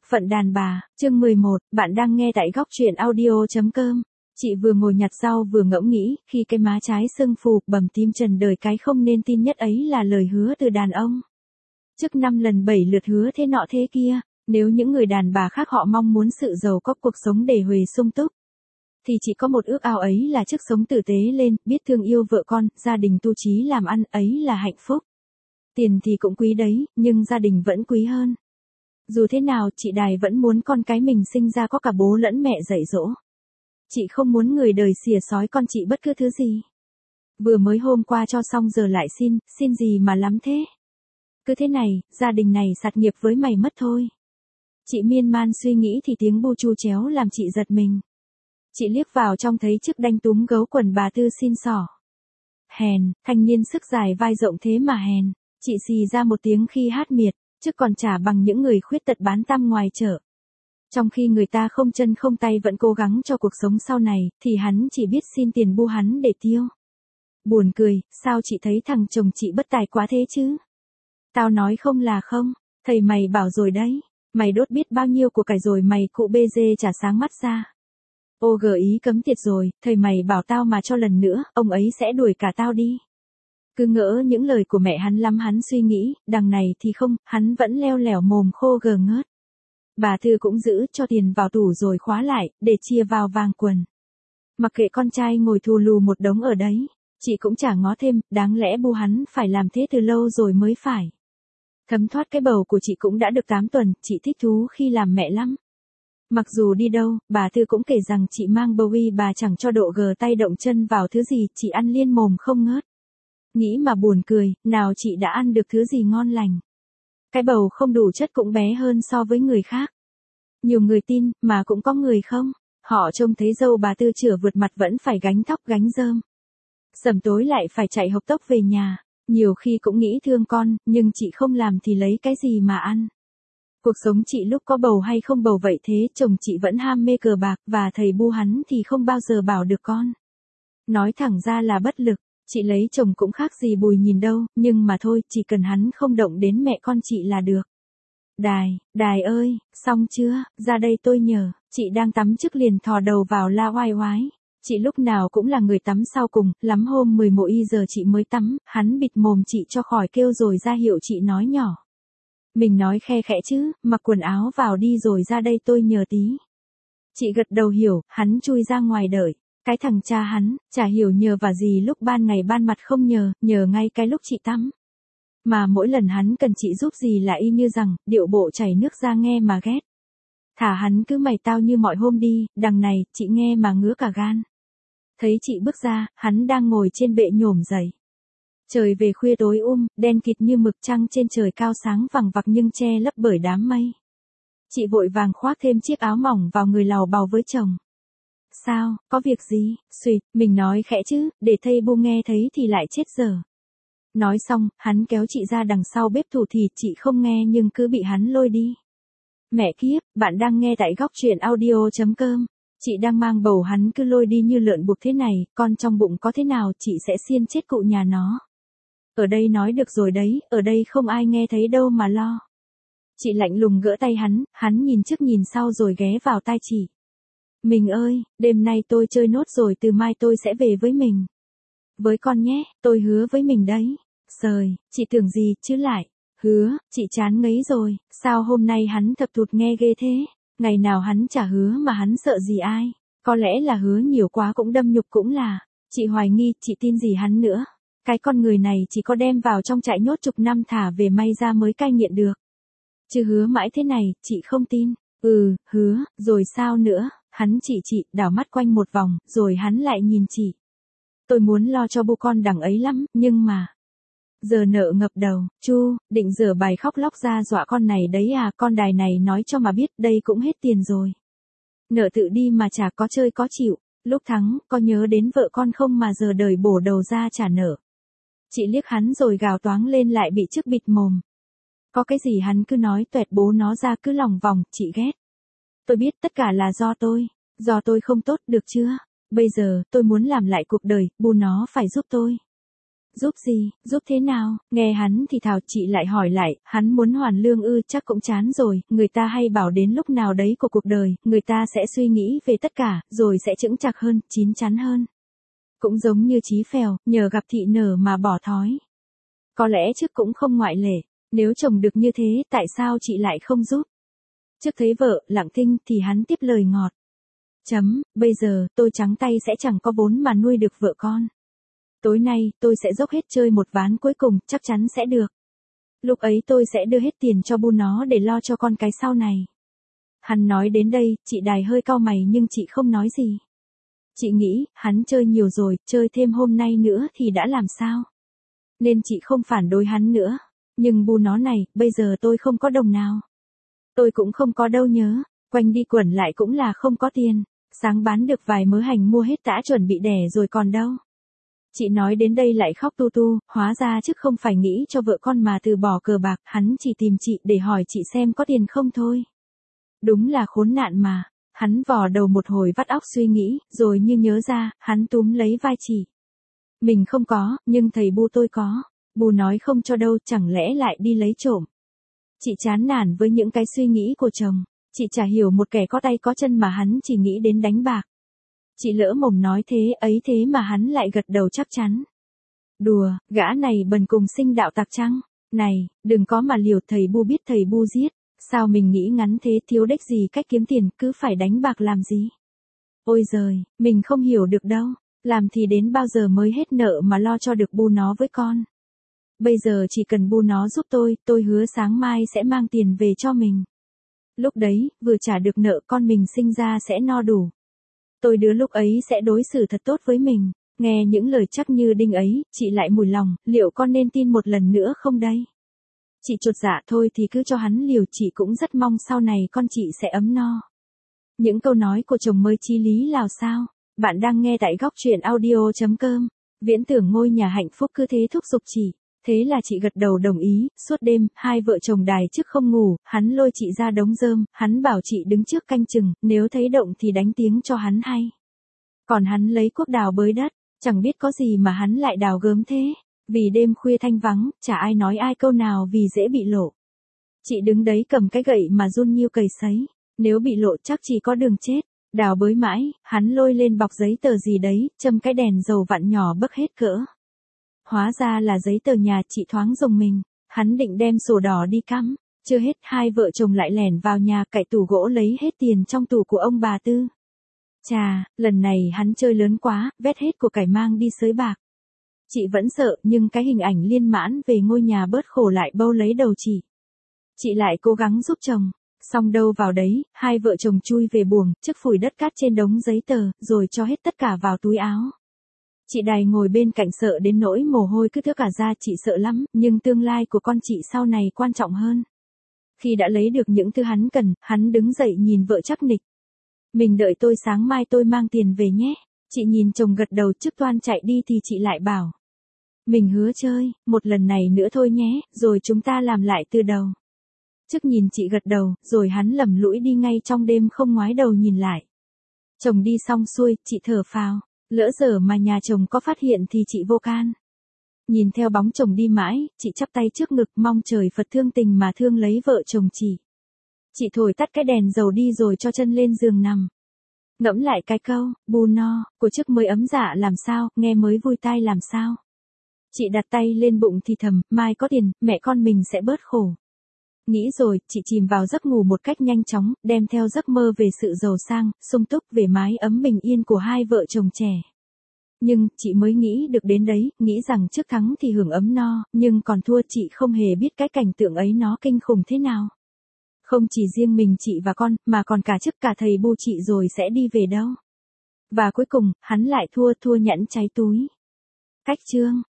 Phận đàn bà, chương 11, bạn đang nghe tại góc truyện audio.com. Chị vừa ngồi nhặt rau vừa ngẫm nghĩ, khi cái má trái sưng phù, bầm tím trần đời cái không nên tin nhất ấy là lời hứa từ đàn ông. Trước 5 lần 7 lượt hứa thế nọ thế kia, nếu những người đàn bà khác họ mong muốn sự giàu có cuộc sống để huề sung túc, thì chỉ có một ước ao ấy là chức sống tử tế lên, biết thương yêu vợ con, gia đình tu chí làm ăn, ấy là hạnh phúc. Tiền thì cũng quý đấy, nhưng gia đình vẫn quý hơn. Dù thế nào, chị Đài vẫn muốn con cái mình sinh ra có cả bố lẫn mẹ dạy dỗ. Chị không muốn người đời xìa xói con chị bất cứ thứ gì. Vừa mới hôm qua cho xong giờ lại xin gì mà lắm thế. Cứ thế này, gia đình này sạt nghiệp với mày mất thôi. Chị miên man suy nghĩ thì tiếng bu chu chéo làm chị giật mình. Chị liếc vào trong thấy chiếc đanh túm gấu quần bà Tư xin xỏ. Hèn, thanh niên sức dài vai rộng thế mà hèn. Chị xì ra một tiếng khi hát miệt, chứ còn chả bằng những người khuyết tật bán tăm ngoài chợ. Trong khi người ta không chân không tay vẫn cố gắng cho cuộc sống sau này, thì hắn chỉ biết xin tiền bu hắn để tiêu. Buồn cười, sao chị thấy thằng chồng chị bất tài quá thế chứ? Tao nói không là không, thầy mày bảo rồi đấy, mày đốt biết bao nhiêu của cải rồi mày cụ bê dê chả sáng mắt ra. Ô gờ ý cấm tiệt rồi, thầy mày bảo tao mà cho lần nữa, ông ấy sẽ đuổi cả tao đi. Cứ ngỡ những lời của mẹ hắn lắm hắn suy nghĩ, đằng này thì không, hắn vẫn leo lẻo mồm khô gờ ngớt. Bà Thư cũng giữ cho tiền vào tủ rồi khóa lại, để chia vào vàng quần. Mặc kệ con trai ngồi thù lù một đống ở đấy, chị cũng chả ngó thêm, đáng lẽ bu hắn phải làm thế từ lâu rồi mới phải. Thấm thoát cái bầu của chị cũng đã được 8 tuần, chị thích thú khi làm mẹ lắm. Mặc dù đi đâu, bà Thư cũng kể rằng chị mang bầu bà chẳng cho độ gờ tay động chân vào thứ gì, chị ăn liên mồm không ngớt. Nghĩ mà buồn cười, nào chị đã ăn được thứ gì ngon lành. Cái bầu không đủ chất cũng bé hơn so với người khác. Nhiều người tin, mà cũng có người không. Họ trông thấy dâu bà Tư chửa vượt mặt vẫn phải gánh thóc gánh rơm. Sẩm tối lại phải chạy hộc tốc về nhà. Nhiều khi cũng nghĩ thương con, nhưng chị không làm thì lấy cái gì mà ăn. Cuộc sống chị lúc có bầu hay không bầu vậy thế, chồng chị vẫn ham mê cờ bạc, và thầy bu hắn thì không bao giờ bảo được con. Nói thẳng ra là bất lực. Chị lấy chồng cũng khác gì Bùi Nhìn đâu, nhưng mà thôi, chỉ cần hắn không động đến mẹ con chị là được. Đài ơi, xong chưa, ra đây tôi nhờ, chị đang tắm trước liền thò đầu vào la oai oái. Chị lúc nào cũng là người tắm sau cùng, lắm hôm 11 giờ chị mới tắm, hắn bịt mồm chị cho khỏi kêu rồi ra hiệu chị nói nhỏ. Mình nói khe khẽ chứ, mặc quần áo vào đi rồi ra đây tôi nhờ tí. Chị gật đầu hiểu, hắn chui ra ngoài đợi. Cái thằng cha hắn, chả hiểu nhờ và gì lúc ban ngày ban mặt không nhờ ngay cái lúc chị tắm. Mà mỗi lần hắn cần chị giúp gì là y như rằng, điệu bộ chảy nước ra nghe mà ghét. Thả hắn cứ mày tao như mọi hôm đi, đằng này, chị nghe mà ngứa cả gan. Thấy chị bước ra, hắn đang ngồi trên bệ nhổm dậy. Trời về khuya tối đen kịt như mực, trăng trên trời cao sáng vằng vặc nhưng che lấp bởi đám mây. Chị vội vàng khoác thêm chiếc áo mỏng vào người làu bàu với chồng. Sao, có việc gì, suýt, mình nói khẽ chứ, để thầy bu nghe thấy thì lại chết dở. Nói xong, hắn kéo chị ra đằng sau bếp thủ thịt, chị không nghe nhưng cứ bị hắn lôi đi. Mẹ kiếp, bạn đang nghe tại góc truyện audio.com. Chị đang mang bầu hắn cứ lôi đi như lợn buộc thế này, con trong bụng có thế nào chị sẽ xiên chết cụ nhà nó. Ở đây nói được rồi đấy, ở đây không ai nghe thấy đâu mà lo. Chị lạnh lùng gỡ tay hắn nhìn trước nhìn sau rồi ghé vào tai chị. Mình ơi, đêm nay tôi chơi nốt rồi từ mai tôi sẽ về với mình. Với con nhé, tôi hứa với mình đấy. Sời, chị tưởng gì chứ lại. Hứa, chị chán ngấy rồi, sao hôm nay hắn thập thụt nghe ghê thế. Ngày nào hắn chả hứa mà hắn sợ gì ai. Có lẽ là hứa nhiều quá cũng đâm nhục cũng là. Chị hoài nghi, chị tin gì hắn nữa. Cái con người này chỉ có đem vào trong trại nhốt chục năm thả về may ra mới cai nghiện được. Chứ hứa mãi thế này, chị không tin. Hứa, rồi sao nữa. Hắn chị đảo mắt quanh một vòng, rồi hắn lại nhìn chị. Tôi muốn lo cho bu con đằng ấy lắm, nhưng mà. Giờ nợ ngập đầu, Chu, định rửa bài khóc lóc ra dọa con này đấy à, con Đài này nói cho mà biết, đây cũng hết tiền rồi. Nợ tự đi mà chả có chơi có chịu, lúc thắng, có nhớ đến vợ con không mà giờ đời bổ đầu ra trả nợ. Chị liếc hắn rồi gào toáng lên lại bị chức bịt mồm. Có cái gì hắn cứ nói tuẹt bố nó ra cứ lòng vòng, chị ghét. Tôi biết tất cả là do tôi không tốt, được chưa? Bây giờ, tôi muốn làm lại cuộc đời, bu nó phải giúp tôi. Giúp gì, giúp thế nào? Nghe hắn thì thào, chị lại hỏi lại, hắn muốn hoàn lương ư? Chắc cũng chán rồi, người ta hay bảo đến lúc nào đấy của cuộc đời, người ta sẽ suy nghĩ về tất cả, rồi sẽ chững chạc hơn, chín chắn hơn. Cũng giống như Chí Phèo, nhờ gặp thị nở mà bỏ thói. Có lẽ trước cũng không ngoại lệ, nếu chồng được như thế, tại sao chị lại không giúp? Trước thấy vợ, lặng thinh, thì hắn tiếp lời ngọt. Bây giờ, tôi trắng tay sẽ chẳng có vốn mà nuôi được vợ con. Tối nay, tôi sẽ dốc hết chơi một ván cuối cùng, chắc chắn sẽ được. Lúc ấy tôi sẽ đưa hết tiền cho bu nó để lo cho con cái sau này. Hắn nói đến đây, chị Đài hơi cau mày nhưng chị không nói gì. Chị nghĩ, hắn chơi nhiều rồi, chơi thêm hôm nay nữa thì đã làm sao? Nên chị không phản đối hắn nữa. Nhưng bu nó này, bây giờ tôi không có đồng nào. Tôi cũng không có đâu nhớ, quanh đi quẩn lại cũng là không có tiền. Sáng bán được vài mớ hành mua hết đã chuẩn bị đẻ rồi còn đâu. Chị nói đến đây lại khóc tu tu, hóa ra chứ không phải nghĩ cho vợ con mà từ bỏ cờ bạc, hắn chỉ tìm chị để hỏi chị xem có tiền không thôi. Đúng là khốn nạn mà, hắn vò đầu một hồi vắt óc suy nghĩ, rồi như nhớ ra, hắn túm lấy vai chị. Mình không có, nhưng thầy bu tôi có. Bu nói không cho đâu, chẳng lẽ lại đi lấy trộm. Chị chán nản với những cái suy nghĩ của chồng, chị chả hiểu một kẻ có tay có chân mà hắn chỉ nghĩ đến đánh bạc. Chị lỡ mồm nói thế ấy thế mà hắn lại gật đầu chắc chắn. Đùa, gã này bần cùng sinh đạo tặc chăng? Này, đừng có mà liều, thầy bu biết thầy bu giết. Sao mình nghĩ ngắn thế, thiếu đếch gì cách kiếm tiền, cứ phải đánh bạc làm gì? Ôi giời, mình không hiểu được đâu. Làm thì đến bao giờ mới hết nợ mà lo cho được bu nó với con. Bây giờ chỉ cần bu nó giúp tôi hứa sáng mai sẽ mang tiền về cho mình. Lúc đấy, vừa trả được nợ con mình sinh ra sẽ no đủ. Tôi đứa lúc ấy sẽ đối xử thật tốt với mình. Nghe những lời chắc như đinh ấy, chị lại mùi lòng, liệu con nên tin một lần nữa không đây? Chị chột dạ thôi thì cứ cho hắn liều, chị cũng rất mong sau này con chị sẽ ấm no. Những câu nói của chồng mới chí lý lào sao? Bạn đang nghe tại góc truyện audio.com. Viễn tưởng ngôi nhà hạnh phúc cứ thế thúc giục chị. Thế là chị gật đầu đồng ý, suốt đêm, hai vợ chồng đài trước không ngủ, hắn lôi chị ra đống rơm, hắn bảo chị đứng trước canh chừng, nếu thấy động thì đánh tiếng cho hắn hay. Còn hắn lấy cuốc đào bới đất, chẳng biết có gì mà hắn lại đào gớm thế. Vì đêm khuya thanh vắng, chả ai nói ai câu nào vì dễ bị lộ. Chị đứng đấy cầm cái gậy mà run nhiêu cầy sấy, nếu bị lộ chắc chỉ có đường chết. Đào bới mãi, hắn lôi lên bọc giấy tờ gì đấy, châm cái đèn dầu vặn nhỏ bấc hết cỡ. Hóa ra là giấy tờ nhà, chị thoáng rùng mình. Hắn định đem sổ đỏ đi cắm. Chưa hết, hai vợ chồng lại lẻn vào nhà cậy tủ gỗ lấy hết tiền trong tủ của ông bà Tư. Chà, lần này hắn chơi lớn quá, vét hết của cải mang đi sới bạc. Chị vẫn sợ, nhưng cái hình ảnh liên mãn về ngôi nhà bớt khổ lại bâu lấy đầu chị. Chị lại cố gắng giúp chồng. Xong đâu vào đấy, hai vợ chồng chui về buồng, trước phủi đất cát trên đống giấy tờ, rồi cho hết tất cả vào túi áo. Chị Đài ngồi bên cạnh sợ đến nỗi mồ hôi cứ thưa cả ra, chị sợ lắm, nhưng tương lai của con chị sau này quan trọng hơn. Khi đã lấy được những thứ hắn cần, hắn đứng dậy nhìn vợ chắc nịch. Mình đợi tôi sáng mai tôi mang tiền về nhé. Chị nhìn chồng gật đầu, trước toan chạy đi thì chị lại bảo. Mình hứa chơi, một lần này nữa thôi nhé, rồi chúng ta làm lại từ đầu. Trước nhìn chị gật đầu, rồi hắn lầm lũi đi ngay trong đêm không ngoái đầu nhìn lại. Chồng đi xong xuôi, chị thở phào. Lỡ giờ mà nhà chồng có phát hiện thì chị vô can. Nhìn theo bóng chồng đi mãi, chị chắp tay trước ngực mong trời Phật thương tình mà thương lấy vợ chồng chị. Chị thổi tắt cái đèn dầu đi rồi cho chân lên giường nằm. Ngẫm lại cái câu, bu no, của trước mới ấm dạ làm sao, nghe mới vui tai làm sao. Chị đặt tay lên bụng thì thầm, mai có tiền, mẹ con mình sẽ bớt khổ. Nghĩ rồi, chị chìm vào giấc ngủ một cách nhanh chóng, đem theo giấc mơ về sự giàu sang, sung túc, về mái ấm bình yên của hai vợ chồng trẻ. Nhưng, chị mới nghĩ được đến đấy, nghĩ rằng trước thắng thì hưởng ấm no, nhưng còn thua chị không hề biết cái cảnh tượng ấy nó kinh khủng thế nào. Không chỉ riêng mình chị và con, mà còn cả chức cả thầy bu chị rồi sẽ đi về đâu. Và cuối cùng, hắn lại thua nhẫn cháy túi. Cách chương.